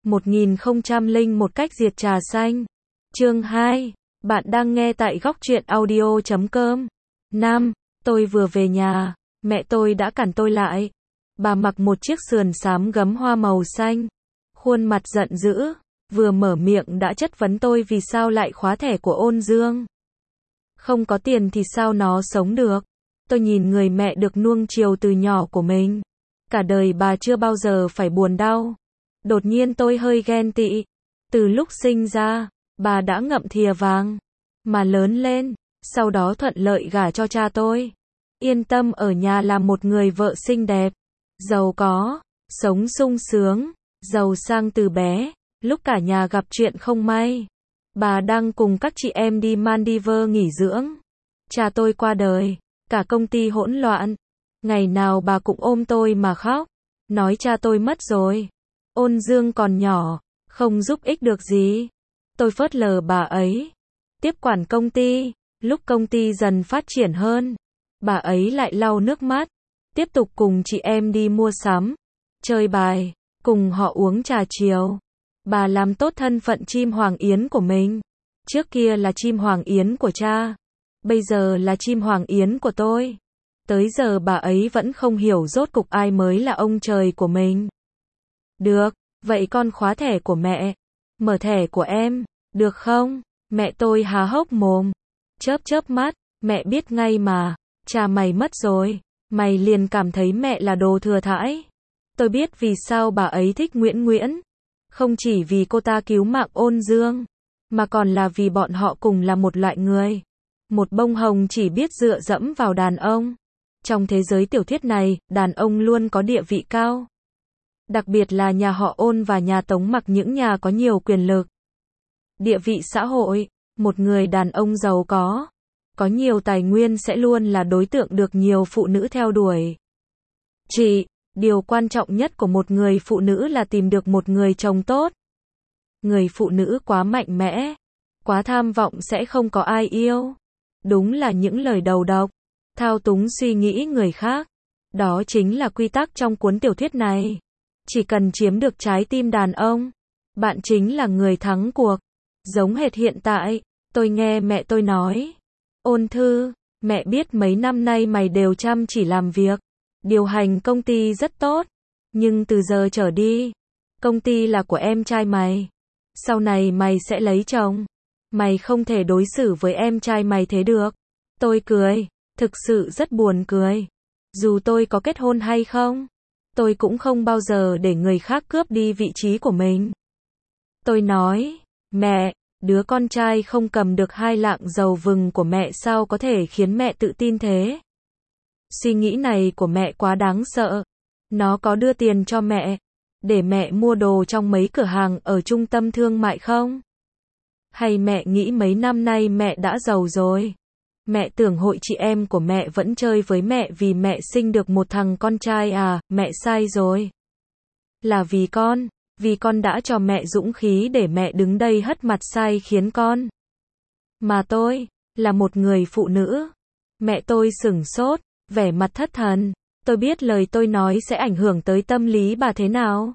1001 cách diệt trà xanh. Chương 2. Bạn đang nghe tại góc truyện audio.com. Nam, tôi vừa về nhà, mẹ tôi đã cản tôi lại. Bà mặc một chiếc sườn xám gấm hoa màu xanh, khuôn mặt giận dữ, vừa mở miệng đã chất vấn tôi vì sao lại khóa thẻ của Ôn Dương. Không có tiền thì sao nó sống được? Tôi nhìn người mẹ được nuông chiều từ nhỏ của mình. Cả đời bà chưa bao giờ phải buồn đau. Đột nhiên tôi hơi ghen tị. Từ lúc sinh ra, bà đã ngậm thìa vàng, mà lớn lên, sau đó thuận lợi gả cho cha tôi. Yên tâm ở nhà làm một người vợ xinh đẹp, giàu có, sống sung sướng, giàu sang từ bé. Lúc cả nhà gặp chuyện không may, bà đang cùng các chị em đi Maldives nghỉ dưỡng. Cha tôi qua đời, cả công ty hỗn loạn. Ngày nào bà cũng ôm tôi mà khóc, nói cha tôi mất rồi. Ôn Dương còn nhỏ, không giúp ích được gì. Tôi phớt lờ bà ấy, tiếp quản công ty. Lúc công ty dần phát triển hơn, bà ấy lại lau nước mắt, tiếp tục cùng chị em đi mua sắm, chơi bài, cùng họ uống trà chiều. Bà làm tốt thân phận chim hoàng yến của mình. Trước kia là chim hoàng yến của cha, bây giờ là chim hoàng yến của tôi. Tới giờ bà ấy vẫn không hiểu rốt cục ai mới là ông trời của mình. Được, vậy con khóa thẻ của mẹ, mở thẻ của em, được không? Mẹ tôi há hốc mồm, chớp mắt, mẹ biết ngay mà, cha mày mất rồi, mày liền cảm thấy mẹ là đồ thừa thãi. Tôi biết vì sao bà ấy thích Nguyễn. Không chỉ vì cô ta cứu mạng Ôn Dương, mà còn là vì bọn họ cùng là một loại người. Một bông hồng chỉ biết dựa dẫm vào đàn ông. Trong thế giới tiểu thuyết này, đàn ông luôn có địa vị cao. Đặc biệt là nhà họ Ôn và nhà Tống Mặc, những nhà có nhiều quyền lực. Địa vị xã hội, một người đàn ông giàu có nhiều tài nguyên sẽ luôn là đối tượng được nhiều phụ nữ theo đuổi. Điều quan trọng nhất của một người phụ nữ là tìm được một người chồng tốt. Người phụ nữ quá mạnh mẽ, quá tham vọng sẽ không có ai yêu. Đúng là những lời đầu độc, thao túng suy nghĩ người khác. Đó chính là quy tắc trong cuốn tiểu thuyết này. Chỉ cần chiếm được trái tim đàn ông, bạn chính là người thắng cuộc. Giống hệt hiện tại, tôi nghe mẹ tôi nói, Ôn Thư, mẹ biết mấy năm nay mày đều chăm chỉ làm việc, điều hành công ty rất tốt, nhưng từ giờ trở đi, công ty là của em trai mày. Sau này mày sẽ lấy chồng, mày không thể đối xử với em trai mày thế được. Tôi cười, thực sự rất buồn cười. Dù tôi có kết hôn hay không, tôi cũng không bao giờ để người khác cướp đi vị trí của mình. Tôi nói, mẹ, đứa con trai không cầm được 2 lạng dầu vừng của mẹ sao có thể khiến mẹ tự tin thế? Suy nghĩ này của mẹ quá đáng sợ. Nó có đưa tiền cho mẹ, để mẹ mua đồ trong mấy cửa hàng ở trung tâm thương mại không? Hay mẹ nghĩ mấy năm nay mẹ đã giàu rồi? Mẹ tưởng hội chị em của mẹ vẫn chơi với mẹ vì mẹ sinh được một thằng con trai à? Mẹ sai rồi. Là vì con đã cho mẹ dũng khí để mẹ đứng đây hất mặt sai khiến con. Mà tôi, là một người phụ nữ. Mẹ tôi sửng sốt, vẻ mặt thất thần. Tôi biết lời tôi nói sẽ ảnh hưởng tới tâm lý bà thế nào.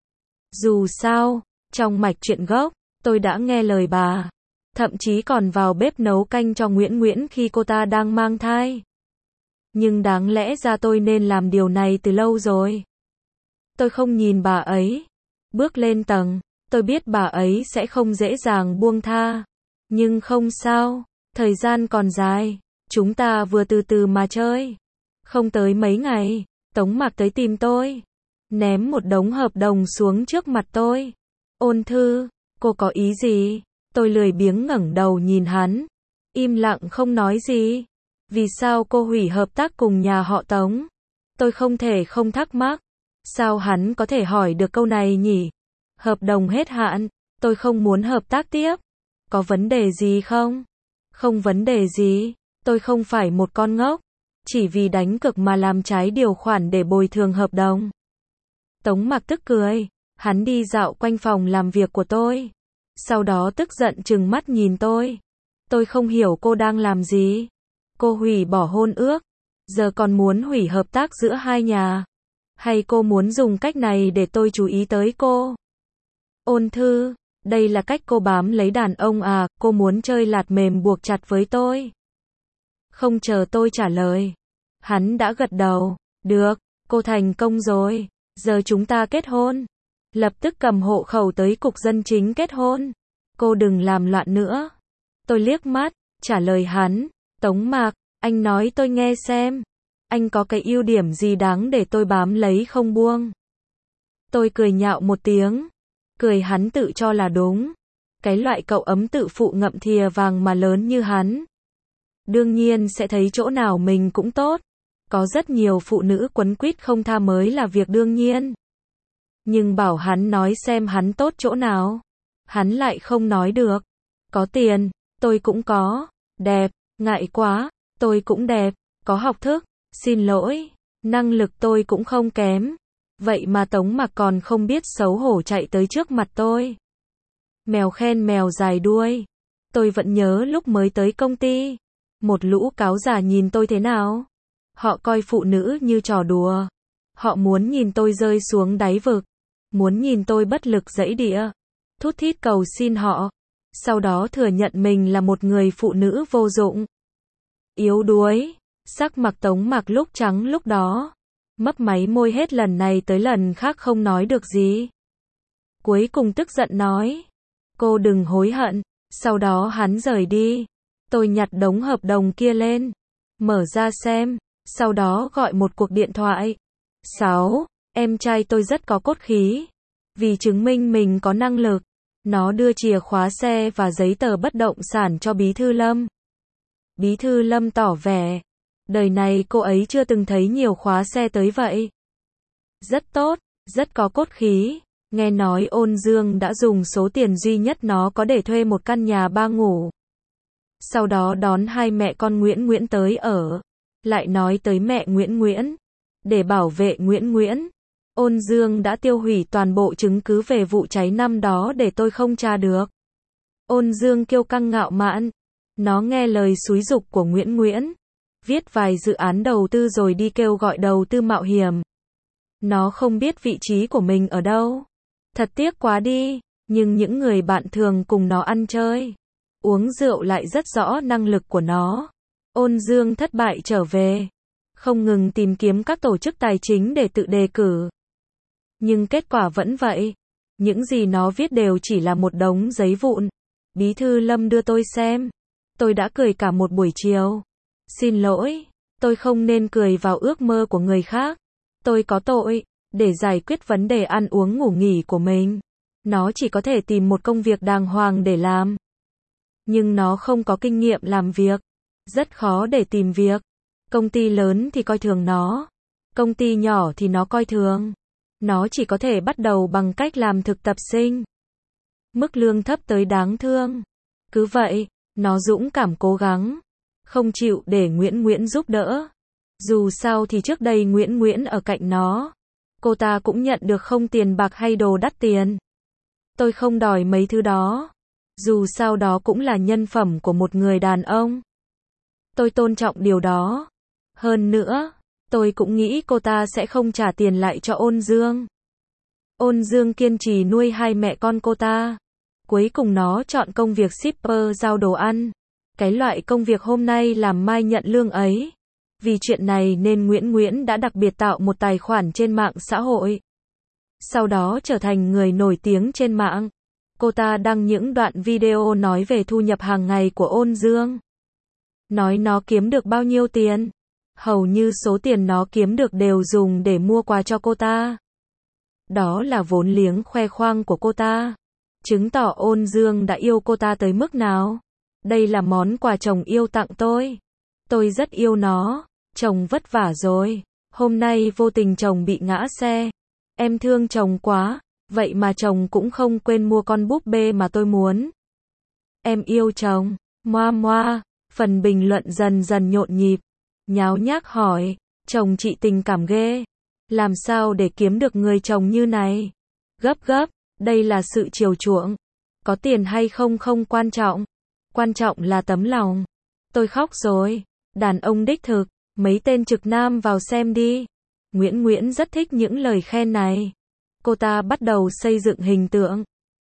Dù sao, trong mạch truyện gốc, tôi đã nghe lời bà. Thậm chí còn vào bếp nấu canh cho Nguyễn khi cô ta đang mang thai. Nhưng đáng lẽ ra tôi nên làm điều này từ lâu rồi. Tôi không nhìn bà ấy. Bước lên tầng, tôi biết bà ấy sẽ không dễ dàng buông tha. Nhưng không sao, thời gian còn dài. Chúng ta vừa từ từ mà chơi. Không tới mấy ngày, Tống Mặc tới tìm tôi, ném một đống hợp đồng xuống trước mặt tôi. Ôn Thư, cô có ý gì? Tôi lười biếng ngẩng đầu nhìn hắn, im lặng không nói gì. Vì sao cô hủy hợp tác cùng nhà họ Tống? Tôi không thể không thắc mắc. Sao hắn có thể hỏi được câu này nhỉ? Hợp đồng hết hạn, tôi không muốn hợp tác tiếp. Có vấn đề gì không? Không vấn đề gì, tôi không phải một con ngốc. Chỉ vì đánh cược mà làm trái điều khoản để bồi thường hợp đồng. Tống Mặc tức cười, hắn đi dạo quanh phòng làm việc của tôi. Sau đó tức giận trừng mắt nhìn tôi. Tôi không hiểu cô đang làm gì. Cô hủy bỏ hôn ước, giờ còn muốn hủy hợp tác giữa hai nhà. Hay cô muốn dùng cách này để tôi chú ý tới cô? Ôn Thư, đây là cách cô bám lấy đàn ông à, cô muốn chơi lạt mềm buộc chặt với tôi. Không chờ tôi trả lời. Hắn đã gật đầu. Được, cô thành công rồi. Giờ chúng ta kết hôn. Lập tức cầm hộ khẩu tới cục dân chính kết hôn. Cô đừng làm loạn nữa. Tôi liếc mắt, trả lời hắn. Tống Mạc, anh nói tôi nghe xem. Anh có cái ưu điểm gì đáng để tôi bám lấy không buông? Tôi cười nhạo một tiếng. Cười hắn tự cho là đúng. Cái loại cậu ấm tự phụ ngậm thìa vàng mà lớn như hắn. Đương nhiên sẽ thấy chỗ nào mình cũng tốt. Có rất nhiều phụ nữ quấn quýt không tha mới là việc đương nhiên. Nhưng bảo hắn nói xem hắn tốt chỗ nào. Hắn lại không nói được. Có tiền, tôi cũng có. Đẹp, ngại quá, tôi cũng đẹp. Có học thức, xin lỗi. Năng lực tôi cũng không kém. Vậy mà Tống Mạc còn không biết xấu hổ chạy tới trước mặt tôi. Mèo khen mèo dài đuôi. Tôi vẫn nhớ lúc mới tới công ty. Một lũ cáo già nhìn tôi thế nào? Họ coi phụ nữ như trò đùa. Họ muốn nhìn tôi rơi xuống đáy vực. Muốn nhìn tôi bất lực giãy địa. Thút thít cầu xin họ. Sau đó thừa nhận mình là một người phụ nữ vô dụng. Yếu đuối. Sắc mặt Tống Mạc lúc trắng lúc đó. Mấp máy môi hết lần này tới lần khác không nói được gì. Cuối cùng tức giận nói. Cô đừng hối hận. Sau đó hắn rời đi. Tôi nhặt đống hợp đồng kia lên. Mở ra xem. Sau đó gọi một cuộc điện thoại. 6. Em trai tôi rất có cốt khí. Vì chứng minh mình có năng lực. Nó đưa chìa khóa xe và giấy tờ bất động sản cho Bí thư Lâm. Bí thư Lâm tỏ vẻ. Đời này cô ấy chưa từng thấy nhiều khóa xe tới vậy. Rất tốt, rất có cốt khí. Nghe nói Ôn Dương đã dùng số tiền duy nhất nó có để thuê một căn nhà 3 ngủ. Sau đó đón hai mẹ con Nguyễn Nguyễn tới ở. Lại nói tới mẹ Nguyễn Nguyễn. Để bảo vệ Nguyễn Nguyễn, Ôn Dương đã tiêu hủy toàn bộ chứng cứ về vụ cháy năm đó để tôi không tra được. Ôn Dương kiêu căng ngạo mạn. Nó nghe lời xúi giục của Nguyễn Nguyễn. Viết vài dự án đầu tư rồi đi kêu gọi đầu tư mạo hiểm. Nó không biết vị trí của mình ở đâu. Thật tiếc quá đi, nhưng những người bạn thường cùng nó ăn chơi, uống rượu lại rất rõ năng lực của nó. Ôn Dương thất bại trở về, không ngừng tìm kiếm các tổ chức tài chính để tự đề cử. Nhưng kết quả vẫn vậy. Những gì nó viết đều chỉ là một đống giấy vụn. Bí thư Lâm đưa tôi xem. Tôi đã cười cả một buổi chiều. Xin lỗi, tôi không nên cười vào ước mơ của người khác. Tôi có tội. Để giải quyết vấn đề ăn uống ngủ nghỉ của mình, nó chỉ có thể tìm một công việc đàng hoàng để làm. Nhưng nó không có kinh nghiệm làm việc. Rất khó để tìm việc. Công ty lớn thì coi thường nó. Công ty nhỏ thì nó coi thường. Nó chỉ có thể bắt đầu bằng cách làm thực tập sinh. Mức lương thấp tới đáng thương. Cứ vậy, nó dũng cảm cố gắng. Không chịu để Nguyễn Nguyễn giúp đỡ. Dù sao thì trước đây Nguyễn Nguyễn ở cạnh nó. Cô ta cũng nhận được không tiền bạc hay đồ đắt tiền. Tôi không đòi mấy thứ đó. Dù sao đó cũng là nhân phẩm của một người đàn ông. Tôi tôn trọng điều đó. Hơn nữa, tôi cũng nghĩ cô ta sẽ không trả tiền lại cho Ôn Dương. Ôn Dương kiên trì nuôi hai mẹ con cô ta. Cuối cùng nó chọn công việc shipper giao đồ ăn. Cái loại công việc hôm nay làm mai nhận lương ấy. Vì chuyện này nên Nguyễn Nguyễn đã đặc biệt tạo một tài khoản trên mạng xã hội. Sau đó trở thành người nổi tiếng trên mạng. Cô ta đăng những đoạn video nói về thu nhập hàng ngày của Ôn Dương. Nói nó kiếm được bao nhiêu tiền. Hầu như số tiền nó kiếm được đều dùng để mua quà cho cô ta. Đó là vốn liếng khoe khoang của cô ta. Chứng tỏ Ôn Dương đã yêu cô ta tới mức nào. Đây là món quà chồng yêu tặng tôi. Tôi rất yêu nó. Chồng vất vả rồi. Hôm nay vô tình chồng bị ngã xe. Em thương chồng quá. Vậy mà chồng cũng không quên mua con búp bê mà tôi muốn. Em yêu chồng. Moa moa. Phần bình luận dần dần nhộn nhịp. Nháo nhác hỏi. Chồng chị tình cảm ghê. Làm sao để kiếm được người chồng như này? Gấp gấp. Đây là sự chiều chuộng. Có tiền hay không không quan trọng. Quan trọng là tấm lòng. Tôi khóc rồi. Đàn ông đích thực. Mấy tên trực nam vào xem đi. Nguyễn Nguyễn rất thích những lời khen này. Cô ta bắt đầu xây dựng hình tượng.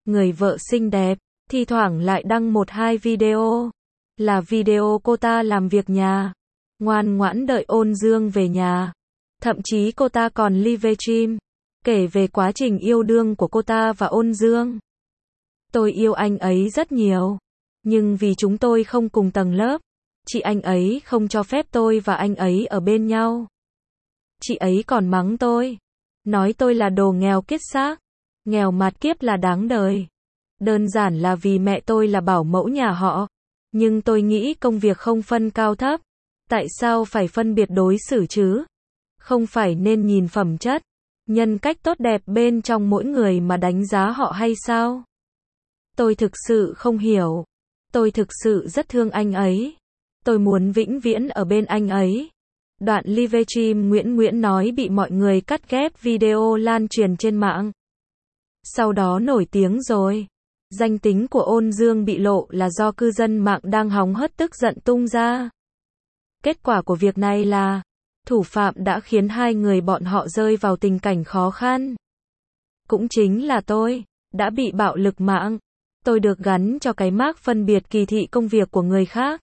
người vợ xinh đẹp, thi thoảng lại đăng một hai video. Là video cô ta làm việc nhà, ngoan ngoãn đợi Ôn Dương về nhà. Thậm chí cô ta còn livestream, kể về quá trình yêu đương của cô ta và Ôn Dương. Tôi yêu anh ấy rất nhiều, nhưng vì chúng tôi không cùng tầng lớp, chị anh ấy không cho phép tôi và anh ấy ở bên nhau. Chị ấy còn mắng tôi, nói tôi là đồ nghèo kiết xác, nghèo mạt kiếp là đáng đời. Đơn giản là vì mẹ tôi là bảo mẫu nhà họ. Nhưng tôi nghĩ công việc không phân cao thấp. Tại sao phải phân biệt đối xử chứ? Không phải nên nhìn phẩm chất, nhân cách tốt đẹp bên trong mỗi người mà đánh giá họ hay sao? Tôi thực sự không hiểu. Tôi thực sự rất thương anh ấy. Tôi muốn vĩnh viễn ở bên anh ấy. Đoạn livestream Nguyễn nói bị mọi người cắt ghép video lan truyền trên mạng. Sau đó nổi tiếng rồi. Danh tính của Ôn Dương bị lộ là do cư dân mạng đang hóng hớt tức giận tung ra. Kết quả của việc này là, thủ phạm đã khiến hai người bọn họ rơi vào tình cảnh khó khăn. Cũng chính là tôi, đã bị bạo lực mạng. Tôi được gắn cho cái mác phân biệt kỳ thị công việc của người khác.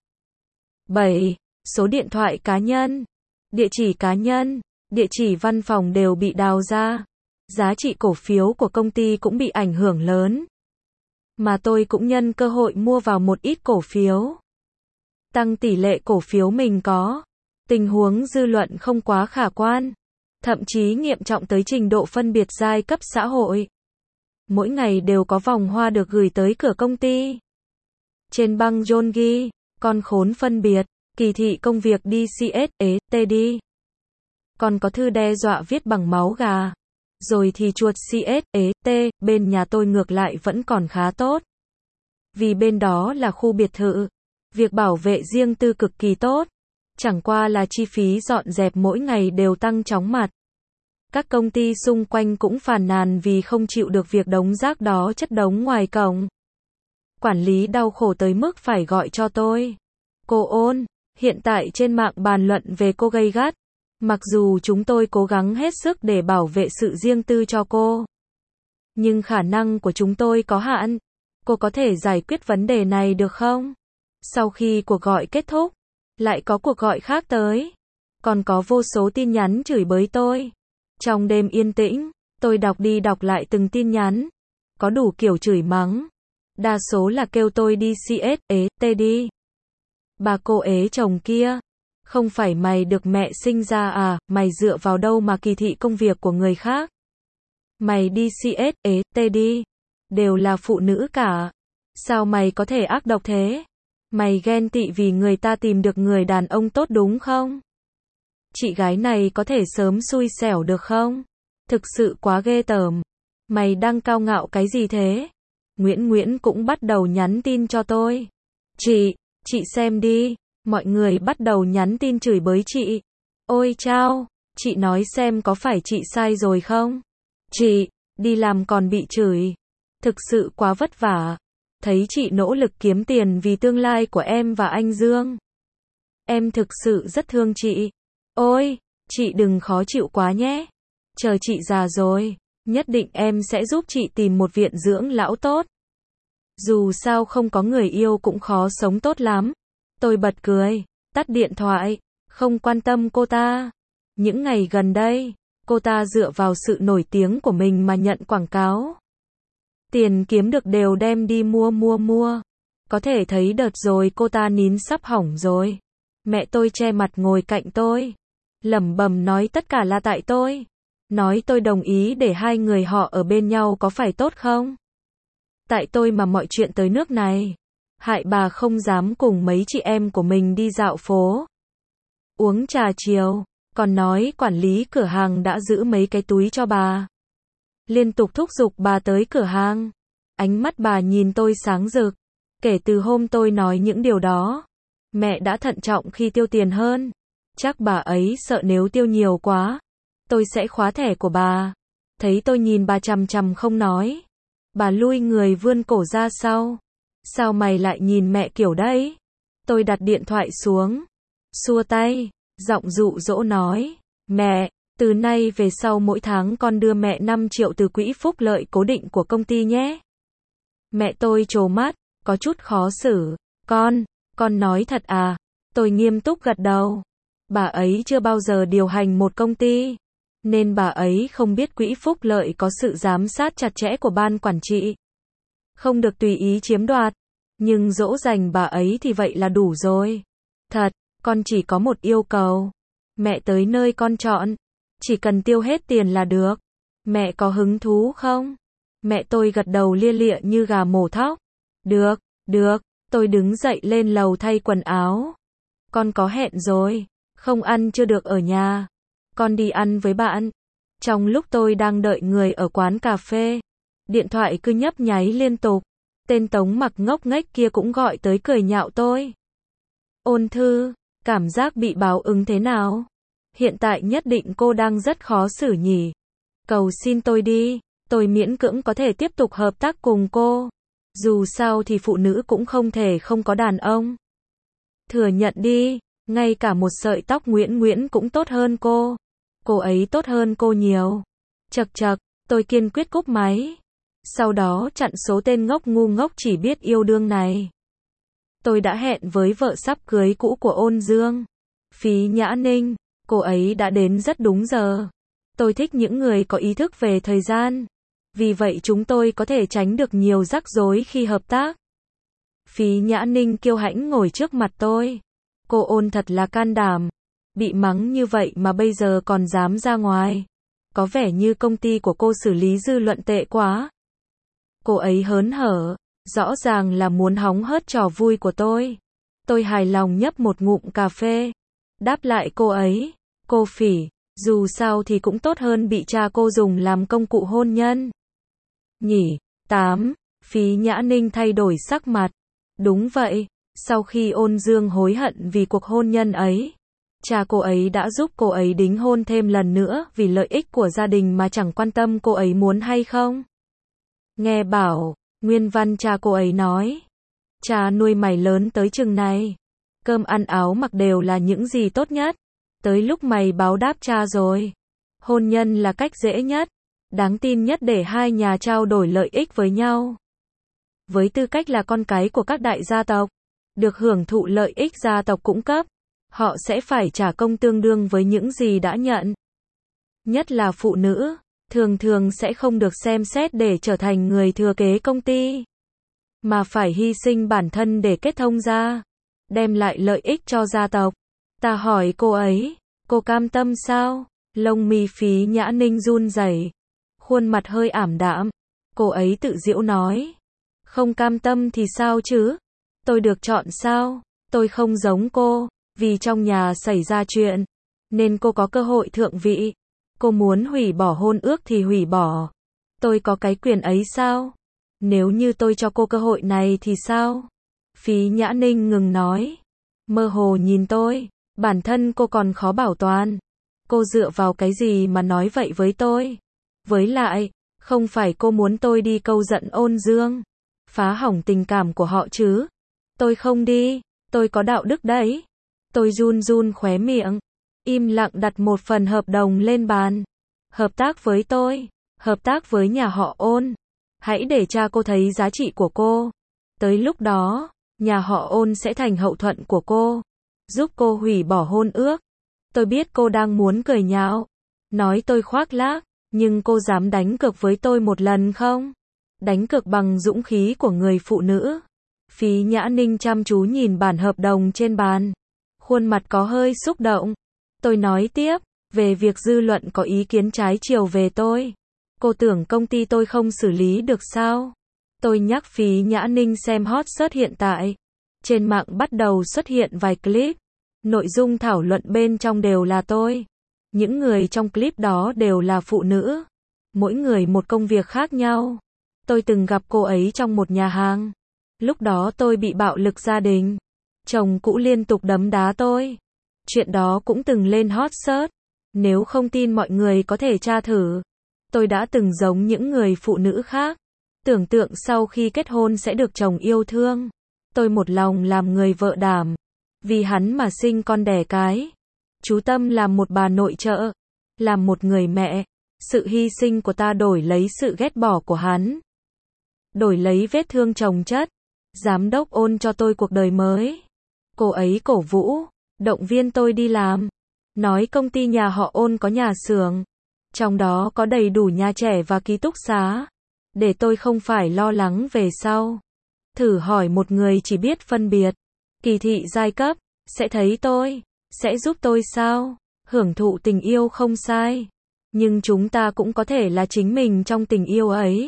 7. Số điện thoại cá nhân, địa chỉ cá nhân, địa chỉ văn phòng đều bị đào ra. Giá trị cổ phiếu của công ty cũng bị ảnh hưởng lớn. Mà tôi cũng nhân cơ hội mua vào một ít cổ phiếu. Tăng tỷ lệ cổ phiếu mình có. Tình huống dư luận không quá khả quan. Thậm chí nghiêm trọng tới trình độ phân biệt giai cấp xã hội. Mỗi ngày đều có vòng hoa được gửi tới cửa công ty. Trên băng rôn ghi, con khốn phân biệt, kỳ thị công việc đi CSET đi. Còn có thư đe dọa viết bằng máu gà. Rồi thì chuột CSET, bên nhà tôi ngược lại vẫn còn khá tốt. Vì bên đó là khu biệt thự. Việc bảo vệ riêng tư cực kỳ tốt. Chẳng qua là chi phí dọn dẹp mỗi ngày đều tăng chóng mặt. Các công ty xung quanh cũng phàn nàn vì không chịu được việc đống rác đó chất đống ngoài cổng. Quản lý đau khổ tới mức phải gọi cho tôi. Cô Ôn, hiện tại trên mạng bàn luận về cô gay gắt. Mặc dù chúng tôi cố gắng hết sức để bảo vệ sự riêng tư cho cô. Nhưng khả năng của chúng tôi có hạn. Cô có thể giải quyết vấn đề này được không? Sau khi cuộc gọi kết thúc, lại có cuộc gọi khác tới. Còn có vô số tin nhắn chửi bới tôi. Trong đêm yên tĩnh, tôi đọc đi đọc lại từng tin nhắn. Có đủ kiểu chửi mắng. Đa số là kêu tôi đi CSET đi. Bà cô ế chồng kia. Không phải mày được mẹ sinh ra à, mày dựa vào đâu mà kỳ thị công việc của người khác. Mày đi CSET đi. Đều là phụ nữ cả. Sao mày có thể ác độc thế? Mày ghen tị vì người ta tìm được người đàn ông tốt đúng không? Chị gái này có thể sớm xui xẻo được không? Thực sự quá ghê tởm. Mày đang cao ngạo cái gì thế? Nguyễn cũng bắt đầu nhắn tin cho tôi. Chị xem đi. Mọi người bắt đầu nhắn tin chửi bới chị. Ôi chao, chị nói xem có phải chị sai rồi không? Chị, đi làm còn bị chửi. Thực sự quá vất vả. Thấy chị nỗ lực kiếm tiền vì tương lai của em và anh Dương. Em thực sự rất thương chị. Ôi, chị đừng khó chịu quá nhé. Chờ chị già rồi, nhất định em sẽ giúp chị tìm một viện dưỡng lão tốt. Dù sao không có người yêu cũng khó sống tốt lắm. Tôi bật cười, tắt điện thoại, không quan tâm cô ta. Những ngày gần đây, cô ta dựa vào sự nổi tiếng của mình mà nhận quảng cáo. Tiền kiếm được đều đem đi mua. Có thể thấy đợt rồi cô ta nín sắp hỏng rồi. Mẹ tôi che mặt ngồi cạnh tôi. Lẩm bẩm nói tất cả là tại tôi. Nói tôi đồng ý để hai người họ ở bên nhau có phải tốt không? Tại tôi mà mọi chuyện tới nước này. Hại bà không dám cùng mấy chị em của mình đi dạo phố. Uống trà chiều. Còn nói quản lý cửa hàng đã giữ mấy cái túi cho bà. Liên tục thúc giục bà tới cửa hàng. Ánh mắt bà nhìn tôi sáng rực. Kể từ hôm tôi nói những điều đó, mẹ đã thận trọng khi tiêu tiền hơn. Chắc bà ấy sợ nếu tiêu nhiều quá, tôi sẽ khóa thẻ của bà. Thấy tôi nhìn bà chằm chằm không nói. Bà lui người vươn cổ ra sau. Sao mày lại nhìn mẹ kiểu đấy? Tôi đặt điện thoại xuống. Xua tay, giọng dụ dỗ nói. Mẹ, từ nay về sau mỗi tháng con đưa mẹ 5 triệu từ quỹ phúc lợi cố định của công ty nhé. Mẹ tôi trố mắt, có chút khó xử. Con nói thật à? Tôi nghiêm túc gật đầu. Bà ấy chưa bao giờ điều hành một công ty, nên bà ấy không biết quỹ phúc lợi có sự giám sát chặt chẽ của ban quản trị. Không được tùy ý chiếm đoạt. Nhưng dỗ dành bà ấy thì vậy là đủ rồi. Thật, con chỉ có một yêu cầu. Mẹ tới nơi con chọn, chỉ cần tiêu hết tiền là được. Mẹ có hứng thú không? Mẹ tôi gật đầu lia lịa như gà mổ thóc. Được, tôi đứng dậy lên lầu thay quần áo. Con có hẹn rồi, không ăn chưa được ở nhà. Con đi ăn với bạn. Trong lúc tôi đang đợi người ở quán cà phê, điện thoại cứ nhấp nháy liên tục. Tên Tống Mặc ngốc nghếch kia cũng gọi tới cười nhạo tôi. Ôn Thư, cảm giác bị báo ứng thế nào? Hiện tại nhất định cô đang rất khó xử nhỉ? Cầu xin tôi đi, tôi miễn cưỡng có thể tiếp tục hợp tác cùng cô. Dù sao thì phụ nữ cũng không thể không có đàn ông. Thừa nhận đi, ngay cả một sợi tóc Nguyễn cũng tốt hơn cô. Cô ấy tốt hơn cô nhiều. Chậc chậc, tôi kiên quyết cúp máy. Sau đó chặn số tên ngốc ngu ngốc chỉ biết yêu đương này. Tôi đã hẹn với vợ sắp cưới cũ của Ôn Dương, Phí Nhã Ninh. Cô ấy đã đến rất đúng giờ. Tôi thích những người có ý thức về thời gian. Vì vậy chúng tôi có thể tránh được nhiều rắc rối khi hợp tác. Phí Nhã Ninh kiêu hãnh ngồi trước mặt tôi. Cô Ôn thật là can đảm. Bị mắng như vậy mà bây giờ còn dám ra ngoài. Có vẻ như công ty của cô xử lý dư luận tệ quá. Cô ấy hớn hở, rõ ràng là muốn hóng hớt trò vui của tôi. Tôi hài lòng nhấp một ngụm cà phê. Đáp lại cô ấy, cô Phỉ, dù sao thì cũng tốt hơn bị cha cô dùng làm công cụ hôn nhân. Nhỉ, 8, Phí Nhã Ninh thay đổi sắc mặt. Đúng vậy, sau khi Ôn Dương hối hận vì cuộc hôn nhân ấy, cha cô ấy đã giúp cô ấy đính hôn thêm lần nữa vì lợi ích của gia đình mà chẳng quan tâm cô ấy muốn hay không. Nghe bảo, nguyên văn cha cô ấy nói, cha nuôi mày lớn tới chừng này, cơm ăn áo mặc đều là những gì tốt nhất, tới lúc mày báo đáp cha rồi. Hôn nhân là cách dễ nhất, đáng tin nhất để hai nhà trao đổi lợi ích với nhau. Với tư cách là con cái của các đại gia tộc, được hưởng thụ lợi ích gia tộc cung cấp, họ sẽ phải trả công tương đương với những gì đã nhận. Nhất là phụ nữ, thường sẽ không được xem xét để trở thành người thừa kế công ty, mà phải hy sinh bản thân để kết thông gia, đem lại lợi ích cho gia tộc. Ta hỏi cô ấy, cô cam tâm sao? Lông mi Phí Nhã Ninh run rẩy, khuôn mặt hơi ảm đạm. Cô ấy tự giễu nói, không cam tâm thì sao chứ? Tôi được chọn sao? Tôi không giống cô, vì trong nhà xảy ra chuyện, nên cô có cơ hội thượng vị. Cô muốn hủy bỏ hôn ước thì hủy bỏ. Tôi có cái quyền ấy sao? Nếu như tôi cho cô cơ hội này thì sao? Phí Nhã Ninh ngừng nói, mơ hồ nhìn tôi, bản thân cô còn khó bảo toàn. Cô dựa vào cái gì mà nói vậy với tôi? Với lại, không phải cô muốn tôi đi câu giận Ôn Dương, phá hỏng tình cảm của họ chứ? Tôi không đi, tôi có đạo đức đấy. Tôi run khóe miệng, im lặng đặt một phần hợp đồng lên bàn. Hợp tác với tôi, hợp tác với nhà họ Ôn. Hãy để cha cô thấy giá trị của cô. Tới lúc đó, nhà họ Ôn sẽ thành hậu thuẫn của cô, giúp cô hủy bỏ hôn ước. Tôi biết cô đang muốn cười nhạo, nói tôi khoác lác, nhưng cô dám đánh cược với tôi một lần không? Đánh cược bằng dũng khí của người phụ nữ. Phí Nhã Ninh chăm chú nhìn bản hợp đồng trên bàn, khuôn mặt có hơi xúc động. Tôi nói tiếp, về việc dư luận có ý kiến trái chiều về tôi. Cô tưởng công ty tôi không xử lý được sao? Tôi nhắc Phí Nhã Ninh xem hot search hiện tại. Trên mạng bắt đầu xuất hiện vài clip. Nội dung thảo luận bên trong đều là tôi. Những người trong clip đó đều là phụ nữ. Mỗi người một công việc khác nhau. Tôi từng gặp cô ấy trong một nhà hàng. Lúc đó tôi bị bạo lực gia đình. Chồng cũ liên tục đấm đá tôi. Chuyện đó cũng từng lên hot search. Nếu không tin mọi người có thể tra thử. Tôi đã từng giống những người phụ nữ khác. Tưởng tượng sau khi kết hôn sẽ được chồng yêu thương. Tôi một lòng làm người vợ đảm. Vì hắn mà sinh con đẻ cái. Chú tâm làm một bà nội trợ. Làm một người mẹ. Sự hy sinh của ta đổi lấy sự ghét bỏ của hắn. đổi lấy vết thương chồng chất. Giám đốc Ôn cho tôi cuộc đời mới. Cô ấy cổ vũ, động viên tôi đi làm. Nói công ty nhà họ Ôn có nhà xưởng, trong đó có đầy đủ nhà trẻ và ký túc xá, để tôi không phải lo lắng về sau. Thử hỏi một người chỉ biết phân biệt kỳ thị giai cấp, sẽ thấy tôi, sẽ giúp tôi sao? Hưởng thụ tình yêu không sai, nhưng chúng ta cũng có thể là chính mình trong tình yêu ấy.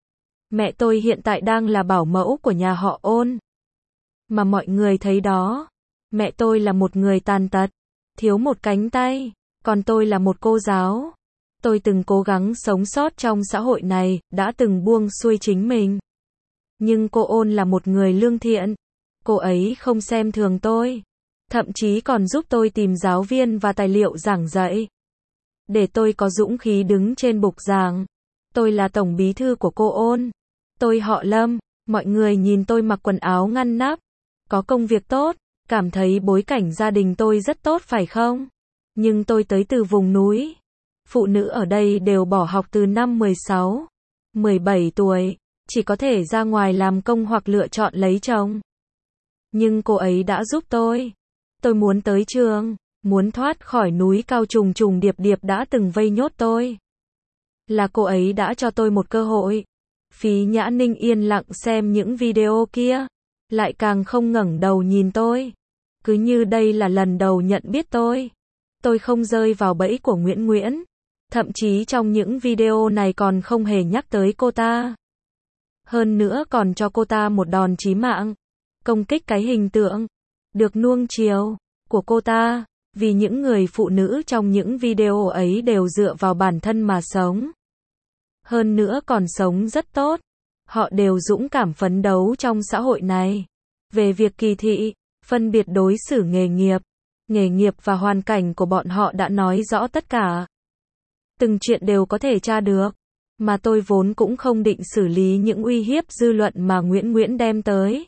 Mẹ tôi hiện tại đang là bảo mẫu của nhà họ Ôn. Mà mọi người thấy đó, mẹ tôi là một người tàn tật, thiếu một cánh tay, còn tôi là một cô giáo. Tôi từng cố gắng sống sót trong xã hội này, đã từng buông xuôi chính mình. Nhưng cô Ôn là một người lương thiện. Cô ấy không xem thường tôi, thậm chí còn giúp tôi tìm giáo viên và tài liệu giảng dạy, để tôi có dũng khí đứng trên bục giảng. Tôi là tổng bí thư của cô Ôn. Tôi họ Lâm, mọi người nhìn tôi mặc quần áo ngăn nắp, có công việc tốt, cảm thấy bối cảnh gia đình tôi rất tốt phải không? Nhưng tôi tới từ vùng núi. Phụ nữ ở đây đều bỏ học từ năm 16, 17 tuổi, chỉ có thể ra ngoài làm công hoặc lựa chọn lấy chồng. Nhưng cô ấy đã giúp tôi. Tôi muốn tới trường, muốn thoát khỏi núi cao trùng trùng điệp điệp đã từng vây nhốt tôi. Là cô ấy đã cho tôi một cơ hội. Phí Nhã Ninh yên lặng xem những video kia, lại càng không ngẩng đầu nhìn tôi. Cứ như đây là lần đầu nhận biết tôi. Tôi không rơi vào bẫy của Nguyễn Nguyễn. Thậm chí trong những video này còn không hề nhắc tới cô ta. Hơn nữa còn cho cô ta một đòn chí mạng. Công kích cái hình tượng được nuông chiều của cô ta, vì những người phụ nữ trong những video ấy đều dựa vào bản thân mà sống. Hơn nữa còn sống rất tốt. Họ đều dũng cảm phấn đấu trong xã hội này. Về việc kỳ thị, phân biệt đối xử nghề nghiệp và hoàn cảnh của bọn họ đã nói rõ tất cả. Từng chuyện đều có thể tra được. Mà tôi vốn cũng không định xử lý những uy hiếp dư luận mà Nguyễn Nguyễn đem tới.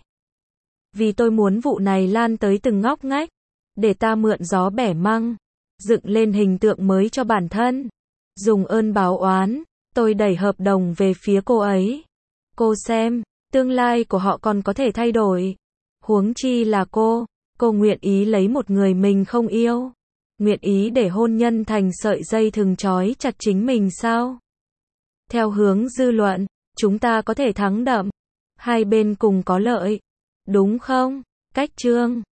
Vì tôi muốn vụ này lan tới từng ngóc ngách, để ta mượn gió bẻ măng, dựng lên hình tượng mới cho bản thân. Dùng ơn báo oán, tôi đẩy hợp đồng về phía cô ấy. Cô xem, tương lai của họ còn có thể thay đổi. Huống chi là cô nguyện ý lấy một người mình không yêu. Nguyện ý để hôn nhân thành sợi dây thừng trói chặt chính mình sao? Theo hướng dư luận, chúng ta có thể thắng đậm. Hai bên cùng có lợi. Đúng không? Cách chương